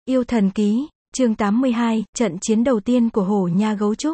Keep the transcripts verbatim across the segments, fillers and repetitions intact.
Yêu thần ký, chương tám mươi hai, trận chiến đầu tiên của hổ nha gấu trúc.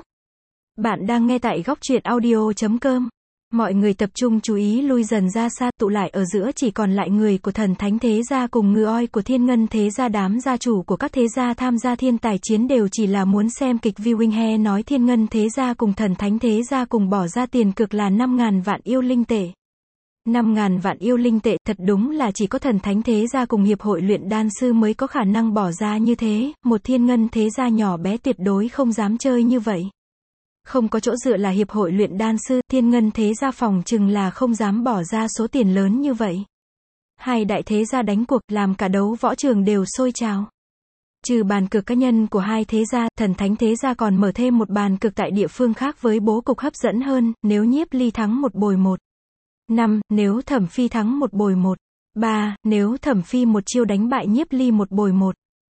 Bạn đang nghe tại góc truyện audio chấm com. Mọi người tập trung chú ý lui dần ra xa, tụ lại ở giữa chỉ còn lại người của thần thánh thế gia cùng ngư oi của thiên ngân thế gia. Đám gia chủ của các thế gia tham gia thiên tài chiến đều chỉ là muốn xem kịch viewing. He nói thiên ngân thế gia cùng thần thánh thế gia cùng bỏ ra tiền cược là năm ngàn vạn yêu linh tệ. năm ngàn vạn yêu linh tệ, thật đúng là chỉ có thần thánh thế gia cùng hiệp hội luyện đan sư mới có khả năng bỏ ra như thế, một thiên ngân thế gia nhỏ bé tuyệt đối không dám chơi như vậy. Không có chỗ dựa là hiệp hội luyện đan sư, thiên ngân thế gia phòng chừng là không dám bỏ ra số tiền lớn như vậy. Hai đại thế gia đánh cuộc, làm cả đấu võ trường đều sôi trào. Trừ bàn cược cá nhân của hai thế gia, thần thánh thế gia còn mở thêm một bàn cược tại địa phương khác với bố cục hấp dẫn hơn, nếu Nhiếp Ly thắng một bồi một. năm. Nếu Thẩm Phi thắng một bồi một. ba. Nếu Thẩm Phi một chiêu đánh bại Nhiếp Ly một bồi một.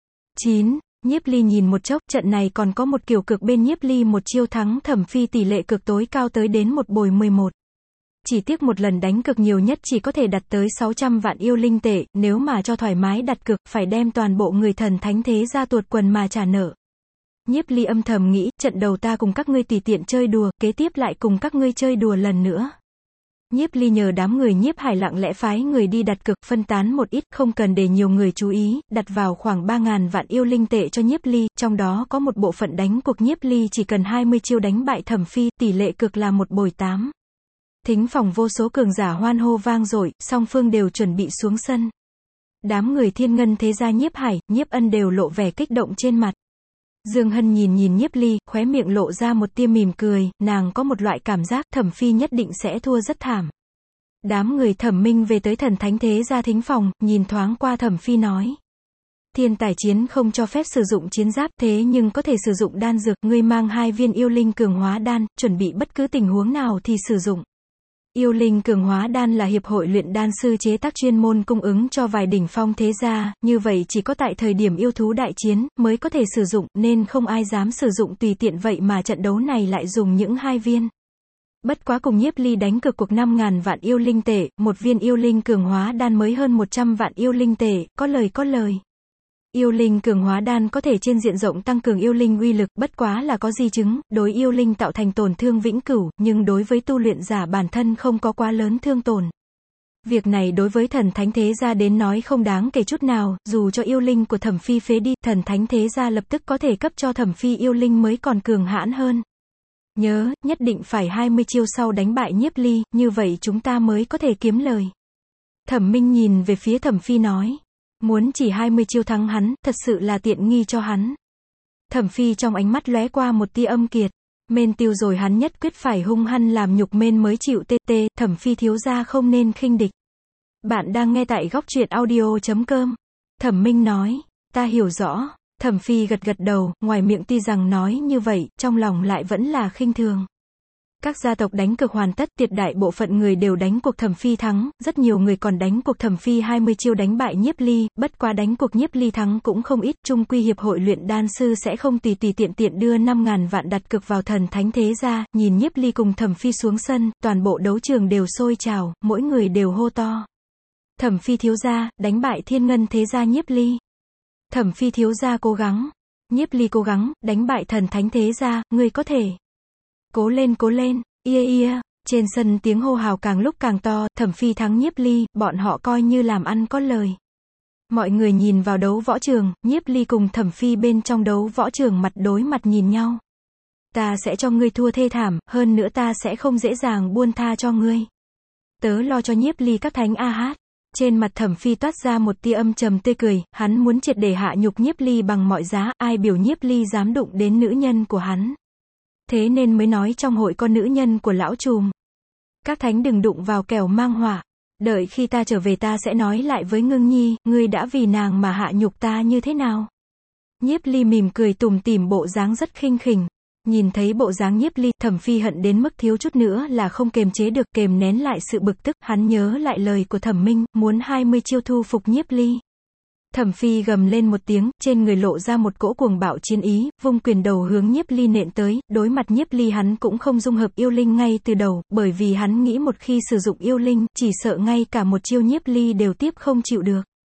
chín. Nhiếp Ly nhìn một chốc, trận này còn có một kiểu cược bên Nhiếp Ly một chiêu thắng Thẩm Phi tỷ lệ cược tối cao tới đến một bồi mười một. Chỉ tiếc một lần đánh cược nhiều nhất chỉ có thể đặt tới sáu trăm vạn yêu linh tệ, nếu mà cho thoải mái đặt cược, phải đem toàn bộ người thần thánh thế gia tuột quần mà trả nợ. Nhiếp Ly âm thầm nghĩ, trận đầu ta cùng các ngươi tùy tiện chơi đùa, kế tiếp lại cùng các ngươi chơi đùa lần nữa. Nhiếp Ly nhờ đám người Nhiếp Hải lặng lẽ phái người đi đặt cược, phân tán một ít, không cần để nhiều người chú ý, đặt vào khoảng ba ngàn vạn yêu linh tệ cho Nhiếp Ly, trong đó có một bộ phận đánh cuộc Nhiếp Ly chỉ cần hai mươi chiêu đánh bại Thẩm Phi, tỷ lệ cược là một bồi tám. Thính phòng vô số cường giả hoan hô vang dội, song phương đều chuẩn bị xuống sân. Đám người thiên ngân thế gia Nhiếp Hải, Nhiếp Ân đều lộ vẻ kích động trên mặt. Dương Hân nhìn nhìn Nhiếp Ly, khóe miệng lộ ra một tia mỉm cười, nàng có một loại cảm giác Thẩm Phi nhất định sẽ thua rất thảm. Đám người Thẩm Minh về tới thần thánh thế gia thính phòng, nhìn thoáng qua Thẩm Phi nói. Thiên tài chiến không cho phép sử dụng chiến giáp, thế nhưng có thể sử dụng đan dược, ngươi mang hai viên yêu linh cường hóa đan, chuẩn bị bất cứ tình huống nào thì sử dụng. Yêu linh cường hóa đan là hiệp hội luyện đan sư chế tác chuyên môn cung ứng cho vài đỉnh phong thế gia, như vậy chỉ có tại thời điểm yêu thú đại chiến mới có thể sử dụng, nên không ai dám sử dụng tùy tiện, vậy mà trận đấu này lại dùng những hai viên. Bất quá cùng Nhiếp Ly đánh cược cuộc năm ngàn vạn yêu linh tệ, một viên yêu linh cường hóa đan mới hơn một trăm vạn yêu linh tệ, có lời có lời. Yêu linh cường hóa đan có thể trên diện rộng tăng cường yêu linh uy lực, bất quá là có di chứng, đối yêu linh tạo thành tổn thương vĩnh cửu, nhưng đối với tu luyện giả bản thân không có quá lớn thương tổn. Việc này đối với thần thánh thế gia đến nói không đáng kể chút nào, dù cho yêu linh của Thẩm Phi phế đi, thần thánh thế gia lập tức có thể cấp cho Thẩm Phi yêu linh mới còn cường hãn hơn. Nhớ, nhất định phải hai mươi chiêu sau đánh bại Nhiếp Ly, như vậy chúng ta mới có thể kiếm lời. Thẩm Minh nhìn về phía Thẩm Phi nói. Muốn chỉ hai mươi chiêu thắng hắn, thật sự là tiện nghi cho hắn. Thẩm Phi trong ánh mắt lóe qua một tia âm kiệt. Mên tiêu rồi hắn nhất quyết phải hung hăng làm nhục Mên mới chịu tê tê, Thẩm Phi thiếu gia không nên khinh địch. Bạn đang nghe tại góc truyện audio chấm com. Thẩm Minh nói, ta hiểu rõ. Thẩm Phi gật gật đầu, ngoài miệng tuy rằng nói như vậy, trong lòng lại vẫn là khinh thường. Các gia tộc đánh cược hoàn tất, tuyệt đại bộ phận người đều đánh cuộc Thẩm Phi thắng, rất nhiều người còn đánh cuộc Thẩm Phi hai mươi chiêu đánh bại Nhiếp Ly, bất quá đánh cuộc Nhiếp Ly thắng cũng không ít, chung quy hiệp hội luyện đan sư sẽ không tùy tùy tiện tiện đưa năm ngàn vạn đặt cược vào thần thánh thế gia. Nhìn Nhiếp Ly cùng Thẩm Phi xuống sân, toàn bộ đấu trường đều sôi trào, mỗi người đều hô to. Thẩm Phi thiếu gia, đánh bại thiên ngân thế gia Nhiếp Ly. Thẩm Phi thiếu gia cố gắng. Nhiếp Ly cố gắng, đánh bại thần thánh thế gia, ngươi có thể. Cố lên cố lên, ia ia, trên sân tiếng hô hào càng lúc càng to, Thẩm Phi thắng Nhiếp Ly, bọn họ coi như làm ăn có lời. Mọi người nhìn vào đấu võ trường, Nhiếp Ly cùng Thẩm Phi bên trong đấu võ trường mặt đối mặt nhìn nhau. Ta sẽ cho ngươi thua thê thảm, hơn nữa ta sẽ không dễ dàng buông tha cho ngươi. Tớ lo cho Nhiếp Ly các thánh a hát. Trên mặt Thẩm Phi toát ra một tia âm trầm tươi cười, hắn muốn triệt để hạ nhục Nhiếp Ly bằng mọi giá, ai biểu Nhiếp Ly dám đụng đến nữ nhân của hắn. Thế nên mới nói trong hội con nữ nhân của lão trùm. Các thánh đừng đụng vào kẻo mang họa. Đợi khi ta trở về ta sẽ nói lại với Ngưng Nhi, ngươi đã vì nàng mà hạ nhục ta như thế nào. Nhiếp Ly mỉm cười tủm tỉm, bộ dáng rất khinh khỉnh. Nhìn thấy bộ dáng Nhiếp Ly, Thẩm Phi hận đến mức thiếu chút nữa là không kềm chế được, kềm nén lại sự bực tức, hắn nhớ lại lời của Thẩm Minh, muốn hai mươi chiêu thu phục Nhiếp Ly. Thẩm Phi gầm lên một tiếng, trên người lộ ra một cỗ cuồng bạo chiến ý, vung quyền đầu hướng Nhiếp Ly nện tới, đối mặt Nhiếp Ly hắn cũng không dung hợp yêu linh ngay từ đầu, bởi vì hắn nghĩ một khi sử dụng yêu linh, chỉ sợ ngay cả một chiêu Nhiếp Ly đều tiếp không chịu được.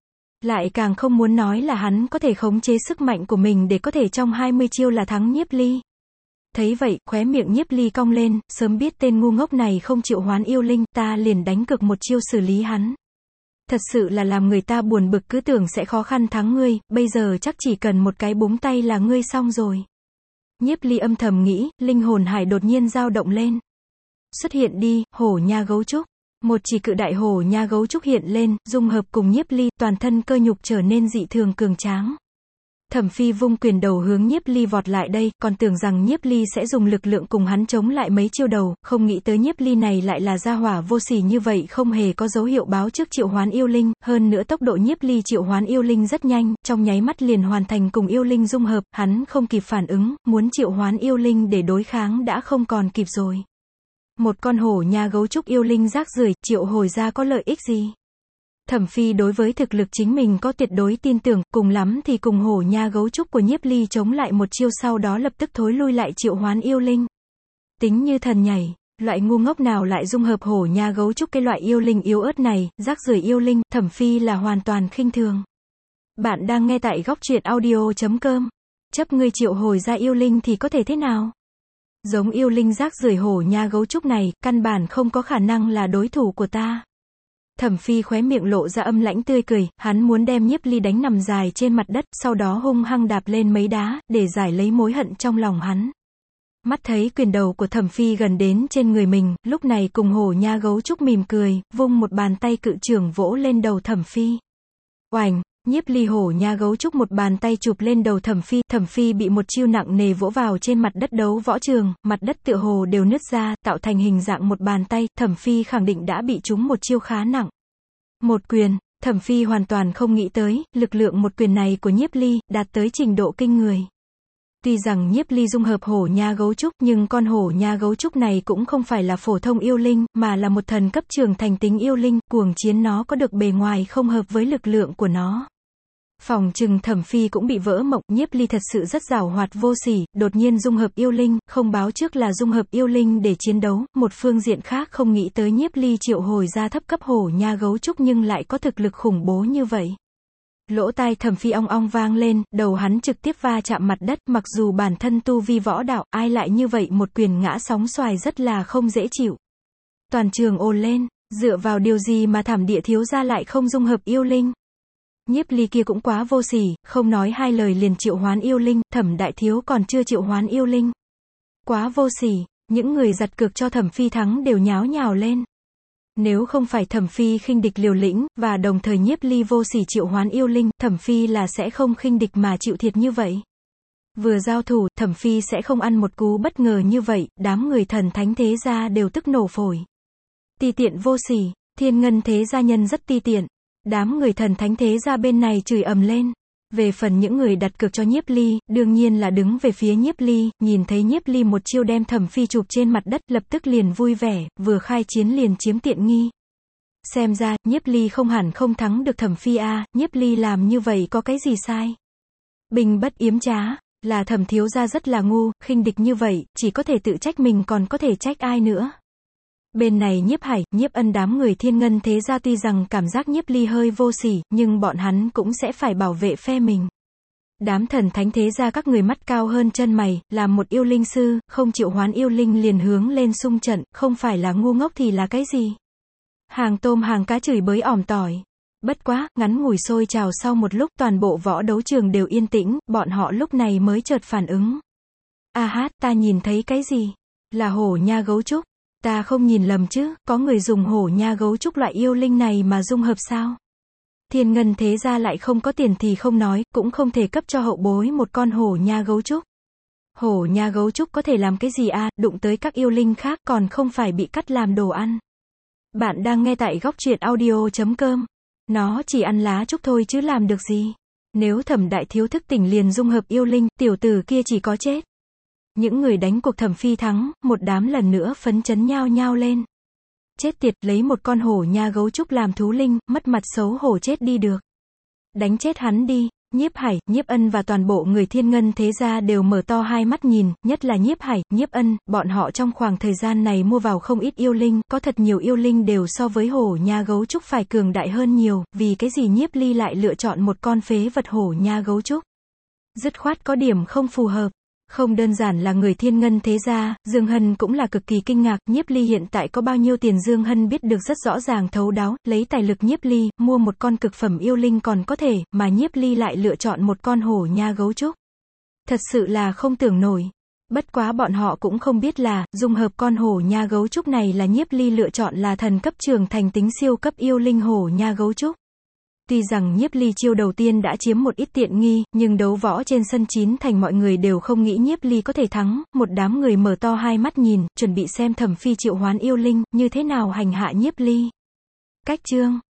Lại càng không muốn nói là hắn có thể khống chế sức mạnh của mình để có thể trong hai mươi chiêu là thắng Nhiếp Ly. Thấy vậy, khóe miệng Nhiếp Ly cong lên, sớm biết tên ngu ngốc này không triệu hoán yêu linh, ta liền đánh cược một chiêu xử lý hắn. Thật sự là làm người ta buồn bực, cứ tưởng sẽ khó khăn thắng ngươi, bây giờ chắc chỉ cần một cái búng tay là ngươi xong rồi. Nhiếp Ly âm thầm nghĩ, linh hồn hải đột nhiên dao động lên. Xuất hiện đi, hổ nha gấu trúc. Một chỉ cự đại hổ nha gấu trúc hiện lên, dung hợp cùng Nhiếp Ly, toàn thân cơ nhục trở nên dị thường cường tráng. Thẩm Phi vung quyền đầu hướng Nhiếp Ly vọt lại đây, còn tưởng rằng Nhiếp Ly sẽ dùng lực lượng cùng hắn chống lại mấy chiêu đầu, không nghĩ tới Nhiếp Ly này lại là gia hỏa vô sỉ như vậy, không hề có dấu hiệu báo trước triệu hoán yêu linh, hơn nữa tốc độ Nhiếp Ly triệu hoán yêu linh rất nhanh, trong nháy mắt liền hoàn thành cùng yêu linh dung hợp, hắn không kịp phản ứng, muốn triệu hoán yêu linh để đối kháng đã không còn kịp rồi. Một con hổ nha gấu trúc yêu linh rác rưởi, triệu hồi ra có lợi ích gì? Thẩm Phi đối với thực lực chính mình có tuyệt đối tin tưởng, cùng lắm thì cùng hổ nha gấu trúc của Nhiếp Ly chống lại một chiêu, sau đó lập tức thối lui lại triệu hoán yêu linh. Tính như thần nhảy, loại ngu ngốc nào lại dung hợp hổ nha gấu trúc cái loại yêu linh yếu ớt này, rác rưởi yêu linh, Thẩm Phi là hoàn toàn khinh thường. Bạn đang nghe tại góc truyện audio chấm com. Chấp ngươi triệu hồi ra yêu linh thì có thể thế nào? Giống yêu linh rác rưởi hổ nha gấu trúc này, căn bản không có khả năng là đối thủ của ta. Thẩm Phi khóe miệng lộ ra âm lãnh tươi cười, hắn muốn đem Nhiếp Ly đánh nằm dài trên mặt đất, sau đó hung hăng đạp lên mấy đá, để giải lấy mối hận trong lòng hắn. Mắt thấy quyền đầu của Thẩm Phi gần đến trên người mình, lúc này cùng hổ nha gấu trúc mỉm cười, vung một bàn tay cự trưởng vỗ lên đầu Thẩm Phi. Oành! Nhiếp Ly hổ nha gấu trúc một bàn tay chụp lên đầu Thẩm Phi, Thẩm Phi bị một chiêu nặng nề vỗ vào trên mặt đất đấu võ trường, mặt đất tựa hồ đều nứt ra, tạo thành hình dạng một bàn tay, Thẩm Phi khẳng định đã bị trúng một chiêu khá nặng. Một quyền, Thẩm Phi hoàn toàn không nghĩ tới, lực lượng một quyền này của Nhiếp Ly, đạt tới trình độ kinh người. Tuy rằng Nhiếp Ly dung hợp hổ nha gấu trúc, nhưng con hổ nha gấu trúc này cũng không phải là phổ thông yêu linh, mà là một thần cấp trưởng thành tính yêu linh, cuồng chiến nó có được bề ngoài không hợp với lực lượng của nó. Phòng trừng Thẩm Phi cũng bị vỡ mộng, Nhiếp Ly thật sự rất giàu hoạt vô sỉ, đột nhiên dung hợp yêu linh, không báo trước là dung hợp yêu linh để chiến đấu, một phương diện khác không nghĩ tới Nhiếp Ly triệu hồi ra thấp cấp hổ nha gấu trúc nhưng lại có thực lực khủng bố như vậy. Lỗ tai Thẩm Phi ong ong vang lên, đầu hắn trực tiếp va chạm mặt đất, mặc dù bản thân tu vi võ đạo, ai lại như vậy một quyền ngã sóng xoài rất là không dễ chịu. Toàn trường ồn lên, dựa vào điều gì mà Thảm Địa thiếu gia lại không dung hợp yêu linh? Nhiếp Ly kia cũng quá vô sỉ, không nói hai lời liền triệu hoán yêu linh, Thẩm đại thiếu còn chưa triệu hoán yêu linh. Quá vô sỉ, những người giật cược cho Thẩm Phi thắng đều nháo nhào lên. Nếu không phải Thẩm Phi khinh địch liều lĩnh, và đồng thời Nhiếp Ly vô sỉ triệu hoán yêu linh, Thẩm Phi là sẽ không khinh địch mà chịu thiệt như vậy. Vừa giao thủ, Thẩm Phi sẽ không ăn một cú bất ngờ như vậy, đám người thần thánh thế gia đều tức nổ phổi. Ti tiện vô sỉ, Thiên Ngân thế gia nhân rất ti tiện. Đám người thần thánh thế gia bên này chửi ầm lên. Về phần những người đặt cược cho Nhiếp Ly, đương nhiên là đứng về phía Nhiếp Ly, nhìn thấy Nhiếp Ly một chiêu đem Thẩm Phi chụp trên mặt đất, lập tức liền vui vẻ, vừa khai chiến liền chiếm tiện nghi. Xem ra, Nhiếp Ly không hẳn không thắng được Thẩm Phi a, à, Nhiếp Ly làm như vậy có cái gì sai? Bình bất yếm trá, là Thẩm thiếu gia rất là ngu, khinh địch như vậy, chỉ có thể tự trách mình còn có thể trách ai nữa. Bên này Nhiếp Hải, Nhiếp Ân đám người Thiên Ngân thế gia tuy rằng cảm giác Nhiếp Ly hơi vô sỉ, nhưng bọn hắn cũng sẽ phải bảo vệ phe mình. Đám thần thánh thế gia các người mắt cao hơn chân mày, làm một yêu linh sư, không triệu hoán yêu linh liền hướng lên xung trận, không phải là ngu ngốc thì là cái gì? Hàng tôm hàng cá chửi bới ỏm tỏi. Bất quá, ngắn ngủi sôi trào sau một lúc toàn bộ võ đấu trường đều yên tĩnh, bọn họ lúc này mới chợt phản ứng. A hát, ta nhìn thấy cái gì? Là hổ nha gấu trúc. Ta không nhìn lầm chứ, có người dùng hổ nha gấu trúc loại yêu linh này mà dung hợp sao? Thiên Ngân thế gia lại không có tiền thì không nói, cũng không thể cấp cho hậu bối một con hổ nha gấu trúc. Hổ nha gấu trúc có thể làm cái gì à, đụng tới các yêu linh khác còn không phải bị cắt làm đồ ăn. Bạn đang nghe tại góc truyện audio chấm com. Nó chỉ ăn lá trúc thôi chứ làm được gì. Nếu Thẩm đại thiếu thức tỉnh liền dung hợp yêu linh, tiểu tử kia chỉ có chết. Những người đánh cuộc Thẩm Phi thắng, một đám lần nữa phấn chấn nhao nhao lên. Chết tiệt, lấy một con hổ nha gấu trúc làm thú linh, mất mặt xấu hổ chết đi được. Đánh chết hắn đi, Nhiếp Hải, Nhiếp Ân và toàn bộ người Thiên Ngân thế gia đều mở to hai mắt nhìn, nhất là Nhiếp Hải, Nhiếp Ân, bọn họ trong khoảng thời gian này mua vào không ít yêu linh, có thật nhiều yêu linh đều so với hổ nha gấu trúc phải cường đại hơn nhiều, vì cái gì Nhiếp Ly lại lựa chọn một con phế vật hổ nha gấu trúc? Dứt khoát có điểm không phù hợp. Không đơn giản là người Thiên Ngân thế gia, Dương Hân cũng là cực kỳ kinh ngạc, Nhiếp Ly hiện tại có bao nhiêu tiền Dương Hân biết được rất rõ ràng thấu đáo, lấy tài lực Nhiếp Ly, mua một con cực phẩm yêu linh còn có thể, mà Nhiếp Ly lại lựa chọn một con hổ nha gấu trúc. Thật sự là không tưởng nổi. Bất quá bọn họ cũng không biết là, dung hợp con hổ nha gấu trúc này là Nhiếp Ly lựa chọn là thần cấp trưởng thành tính siêu cấp yêu linh hổ nha gấu trúc. Tuy rằng Nhiếp Ly chiêu đầu tiên đã chiếm một ít tiện nghi, nhưng đấu võ trên sân chín thành mọi người đều không nghĩ Nhiếp Ly có thể thắng, một đám người mở to hai mắt nhìn, chuẩn bị xem Thẩm Phi triệu hoán yêu linh, như thế nào hành hạ Nhiếp Ly. Cách chương